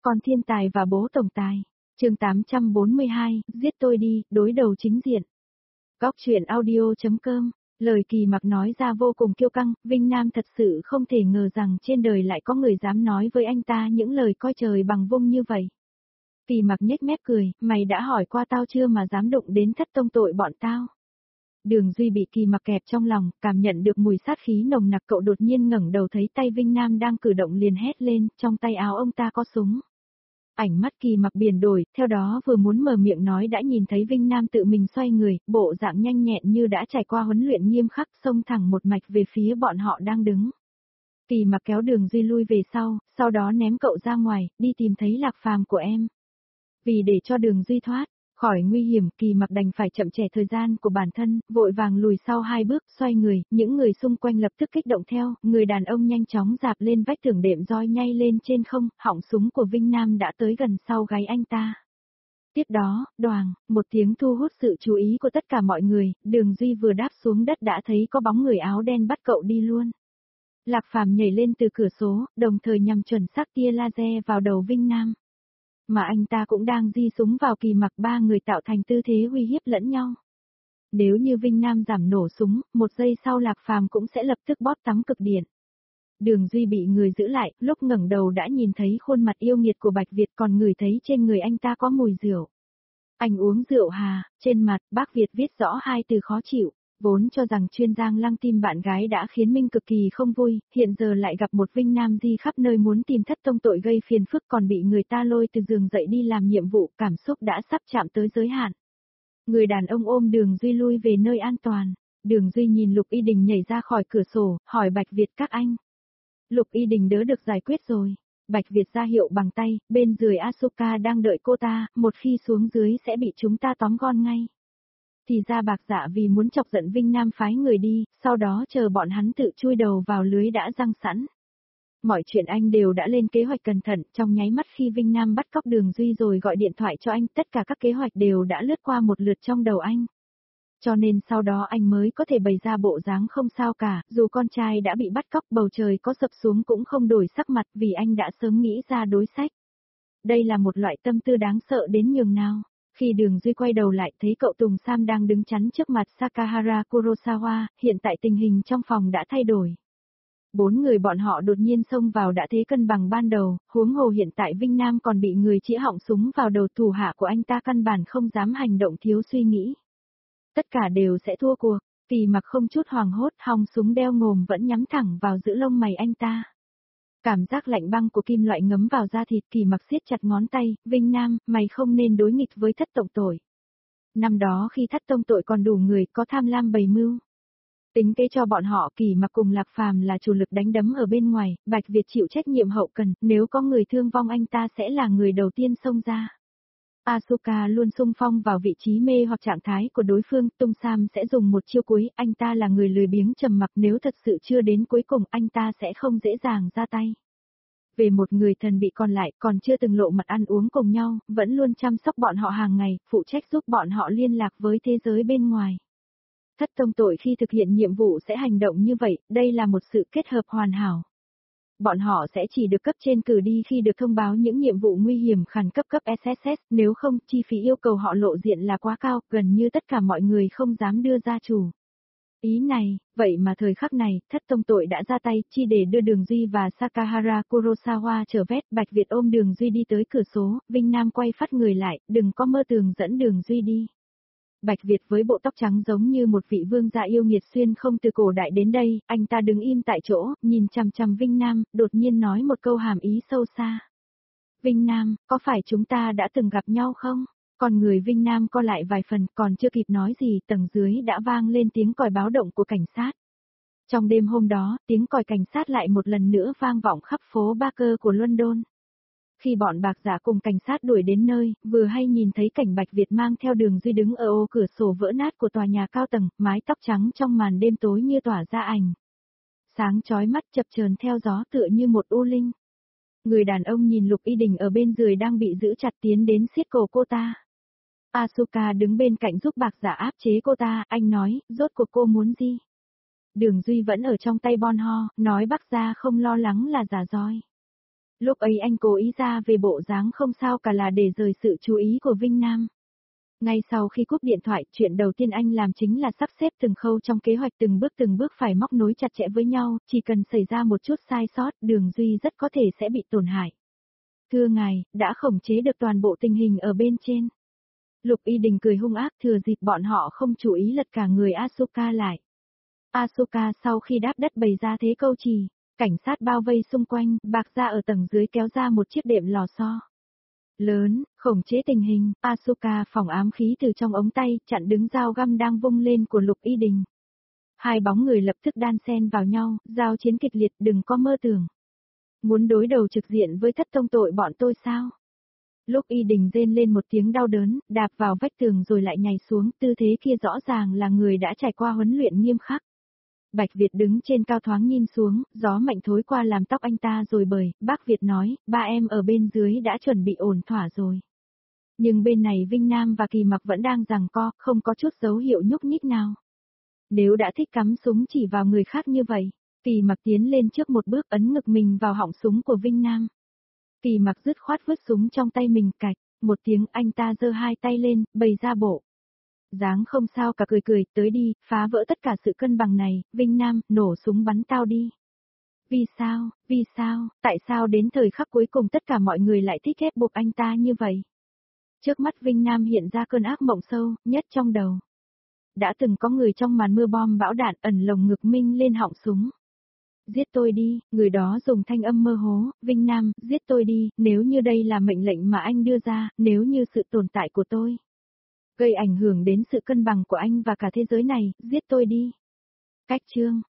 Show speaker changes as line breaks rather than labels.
Con thiên tài và bố tổng tài. Chương 842, giết tôi đi, đối đầu chính diện. Góc truyện audio.com. Lời Kỳ Mặc nói ra vô cùng kiêu căng, Vinh Nam thật sự không thể ngờ rằng trên đời lại có người dám nói với anh ta những lời coi trời bằng vung như vậy. Kỳ Mặc nhếch mép cười, mày đã hỏi qua tao chưa mà dám đụng đến thất tông tội bọn tao. Đường Duy bị Kỳ Mặc kẹp trong lòng, cảm nhận được mùi sát khí nồng nặc, cậu đột nhiên ngẩng đầu thấy tay Vinh Nam đang cử động liền hét lên, trong tay áo ông ta có súng. Ảnh mắt Kỳ Mặc biển đổi, theo đó vừa muốn mở miệng nói đã nhìn thấy Vinh Nam tự mình xoay người, bộ dạng nhanh nhẹn như đã trải qua huấn luyện nghiêm khắc, xông thẳng một mạch về phía bọn họ đang đứng. Kỳ Mặc kéo Đường Duy lui về sau đó ném cậu ra ngoài, đi tìm thấy Lạc Phàm của em. Vì để cho Đường Duy thoát khỏi nguy hiểm, Kỳ Mặc đành phải chậm trễ thời gian của bản thân, vội vàng lùi sau 2 bước, xoay người, những người xung quanh lập tức kích động theo, người đàn ông nhanh chóng dạp lên vách tường đệm roi nhay lên trên không, họng súng của Vinh Nam đã tới gần sau gáy anh ta. Tiếp đó, đoàng, một tiếng thu hút sự chú ý của tất cả mọi người, Đường Duy vừa đáp xuống đất đã thấy có bóng người áo đen bắt cậu đi luôn. Lạc Phàm nhảy lên từ cửa sổ, đồng thời nhằm chuẩn xác tia laser vào đầu Vinh Nam. Mà anh ta cũng đang di súng vào Kỳ Mặc, 3 người tạo thành tư thế uy hiếp lẫn nhau. Nếu như Vinh Nam giảm nổ súng, 1 giây sau Lạc Phàm cũng sẽ lập tức bóp tắm cực điện. Đường Duy bị người giữ lại, lúc ngẩng đầu đã nhìn thấy khuôn mặt yêu nghiệt của Bạch Việt, còn ngửi thấy trên người anh ta có mùi rượu. Anh uống rượu hà, trên mặt bác Việt viết rõ 2 từ khó chịu. Vốn cho rằng chuyên giang lăng tim bạn gái đã khiến Minh cực kỳ không vui, hiện giờ lại gặp một Vinh Nam di khắp nơi muốn tìm thất tông tội gây phiền phức, còn bị người ta lôi từ giường dậy đi làm nhiệm vụ, cảm xúc đã sắp chạm tới giới hạn. Người đàn ông ôm Đường Duy lui về nơi an toàn. Đường Duy nhìn Lục Y Đình nhảy ra khỏi cửa sổ, hỏi Bạch Việt các anh. Lục Y Đình đỡ được giải quyết rồi. Bạch Việt ra hiệu bằng tay, bên dưới Asuka đang đợi cô ta, một khi xuống dưới sẽ bị chúng ta tóm gọn ngay. Thì ra Bạc Dạ vì muốn chọc giận Vinh Nam phái người đi, sau đó chờ bọn hắn tự chui đầu vào lưới đã răng sẵn. Mọi chuyện anh đều đã lên kế hoạch cẩn thận, trong nháy mắt khi Vinh Nam bắt cóc Đường Duy rồi gọi điện thoại cho anh, tất cả các kế hoạch đều đã lướt qua một lượt trong đầu anh. Cho nên sau đó anh mới có thể bày ra bộ dáng không sao cả, dù con trai đã bị bắt cóc, bầu trời có sập xuống cũng không đổi sắc mặt vì anh đã sớm nghĩ ra đối sách. Đây là một loại tâm tư đáng sợ đến nhường nào. Khi Đường Duy quay đầu lại thấy cậu Tùng Sam đang đứng chắn trước mặt Sakahara Kurosawa, hiện tại tình hình trong phòng đã thay đổi. 4 người bọn họ đột nhiên xông vào đã thế cân bằng ban đầu, huống hồ hiện tại Vinh Nam còn bị người chĩa họng súng vào đầu, thủ hạ của anh ta căn bản không dám hành động thiếu suy nghĩ. Tất cả đều sẽ thua cuộc. Kỳ Mặc không chút hoảng hốt, họng súng đeo ngồm vẫn nhắm thẳng vào giữa lông mày anh ta. Cảm giác lạnh băng của kim loại ngấm vào da thịt, Kỳ Mặc siết chặt ngón tay, Vinh Nam, mày không nên đối nghịch với thất tông tội. Năm đó khi thất tông tội còn đủ người, có tham lam bày mưu. Tính kế cho bọn họ, Kỳ Mặc cùng Lạc Phàm là chủ lực đánh đấm ở bên ngoài, Bạch Việt chịu trách nhiệm hậu cần, nếu có người thương vong anh ta sẽ là người đầu tiên xông ra. Asuka luôn xung phong vào vị trí mê hoặc trạng thái của đối phương, Tung Sam sẽ dùng một chiêu cuối, anh ta là người lười biếng trầm mặc, nếu thật sự chưa đến cuối cùng anh ta sẽ không dễ dàng ra tay. Về một người thần bị còn lại, còn chưa từng lộ mặt ăn uống cùng nhau, vẫn luôn chăm sóc bọn họ hàng ngày, phụ trách giúp bọn họ liên lạc với thế giới bên ngoài. Thất tông tội khi thực hiện nhiệm vụ sẽ hành động như vậy, đây là một sự kết hợp hoàn hảo. Bọn họ sẽ chỉ được cấp trên cử đi khi được thông báo những nhiệm vụ nguy hiểm khẩn cấp SSS, nếu không, chi phí yêu cầu họ lộ diện là quá cao, gần như tất cả mọi người không dám đưa ra chủ. Ý này, vậy mà thời khắc này, thất tông tội đã ra tay, chi để đưa Đường Duy và Sakahara Kurosawa trở vét, Bạch Việt ôm Đường Duy đi tới cửa số, Vinh Nam quay phát người lại, đừng có mơ tưởng dẫn Đường Duy đi. Bạch Việt với bộ tóc trắng giống như một vị vương gia yêu nghiệt xuyên không từ cổ đại đến đây, anh ta đứng im tại chỗ, nhìn chằm chằm Vinh Nam, đột nhiên nói một câu hàm ý sâu xa. Vinh Nam, có phải chúng ta đã từng gặp nhau không? Còn người Vinh Nam co lại vài phần, còn chưa kịp nói gì, tầng dưới đã vang lên tiếng còi báo động của cảnh sát. Trong đêm hôm đó, tiếng còi cảnh sát lại một lần nữa vang vọng khắp phố Barker của London. Khi bọn Bạc Dạ cùng cảnh sát đuổi đến nơi, vừa hay nhìn thấy cảnh Bạch Việt mang theo Đường Duy đứng ở ô cửa sổ vỡ nát của tòa nhà cao tầng, mái tóc trắng trong màn đêm tối như tỏa ra ảnh sáng chói mắt chập chờn theo gió tựa như một u linh. Người đàn ông nhìn Lục Y Đình ở bên dưới đang bị giữ chặt tiến đến siết cổ cô ta. Asuka đứng bên cạnh giúp Bạc Dạ áp chế cô ta, anh nói, rốt cuộc cô muốn gì? Đường Duy vẫn ở trong tay Bon Ho, nói Bác gia không lo lắng là giả dối. Lúc ấy anh cố ý ra về bộ dáng không sao cả là để rời sự chú ý của Vinh Nam. Ngay sau khi cúp điện thoại, chuyện đầu tiên anh làm chính là sắp xếp từng khâu trong kế hoạch từng bước phải móc nối chặt chẽ với nhau, chỉ cần xảy ra một chút sai sót, Đường Duy rất có thể sẽ bị tổn hại. Thưa ngài, đã khống chế được toàn bộ tình hình ở bên trên. Lục Y Đình cười hung ác, thừa dịp bọn họ không chú ý lật cả người Asuka lại. Asuka sau khi đáp đất bày ra thế câu trì, cảnh sát bao vây xung quanh, Bạc Gia ở tầng dưới kéo ra một chiếc đệm lò xo lớn, khống chế tình hình, Asuka phóng ám khí từ trong ống tay, chặn đứng dao găm đang vung lên của Lục Y Đình. Hai bóng người lập tức đan xen vào nhau, giao chiến kịch liệt, đừng có mơ tưởng. Muốn đối đầu trực diện với thất tông tội bọn tôi sao? Lúc Y Đình rên lên một tiếng đau đớn, đạp vào vách tường rồi lại nhảy xuống, tư thế kia rõ ràng là người đã trải qua huấn luyện nghiêm khắc. Bạch Việt đứng trên cao thoáng nhìn xuống, gió mạnh thối qua làm tóc anh ta rồi bời, bác Việt nói, ba em ở bên dưới đã chuẩn bị ổn thỏa rồi. Nhưng bên này Vinh Nam và Kỳ Mặc vẫn đang giằng co, không có chút dấu hiệu nhúc nhích nào. Nếu đã thích cắm súng chỉ vào người khác như vậy, Kỳ Mặc tiến lên trước một bước ấn ngực mình vào họng súng của Vinh Nam. Kỳ Mặc dứt khoát vứt súng trong tay mình cạch, một tiếng anh ta giơ hai tay lên, bày ra bộ dáng không sao cả cười, tới đi, phá vỡ tất cả sự cân bằng này, Vinh Nam, nổ súng bắn tao đi. Vì sao, tại sao đến thời khắc cuối cùng tất cả mọi người lại thích ép buộc anh ta như vậy? Trước mắt Vinh Nam hiện ra cơn ác mộng sâu, nhất trong đầu. Đã từng có người trong màn mưa bom bão đạn ẩn lồng ngực minh lên họng súng. Giết tôi đi, người đó dùng thanh âm mơ hố, Vinh Nam, giết tôi đi, nếu như đây là mệnh lệnh mà anh đưa ra, nếu như sự tồn tại của tôi gây ảnh hưởng đến sự cân bằng của anh và cả thế giới này, giết tôi đi. Cách chương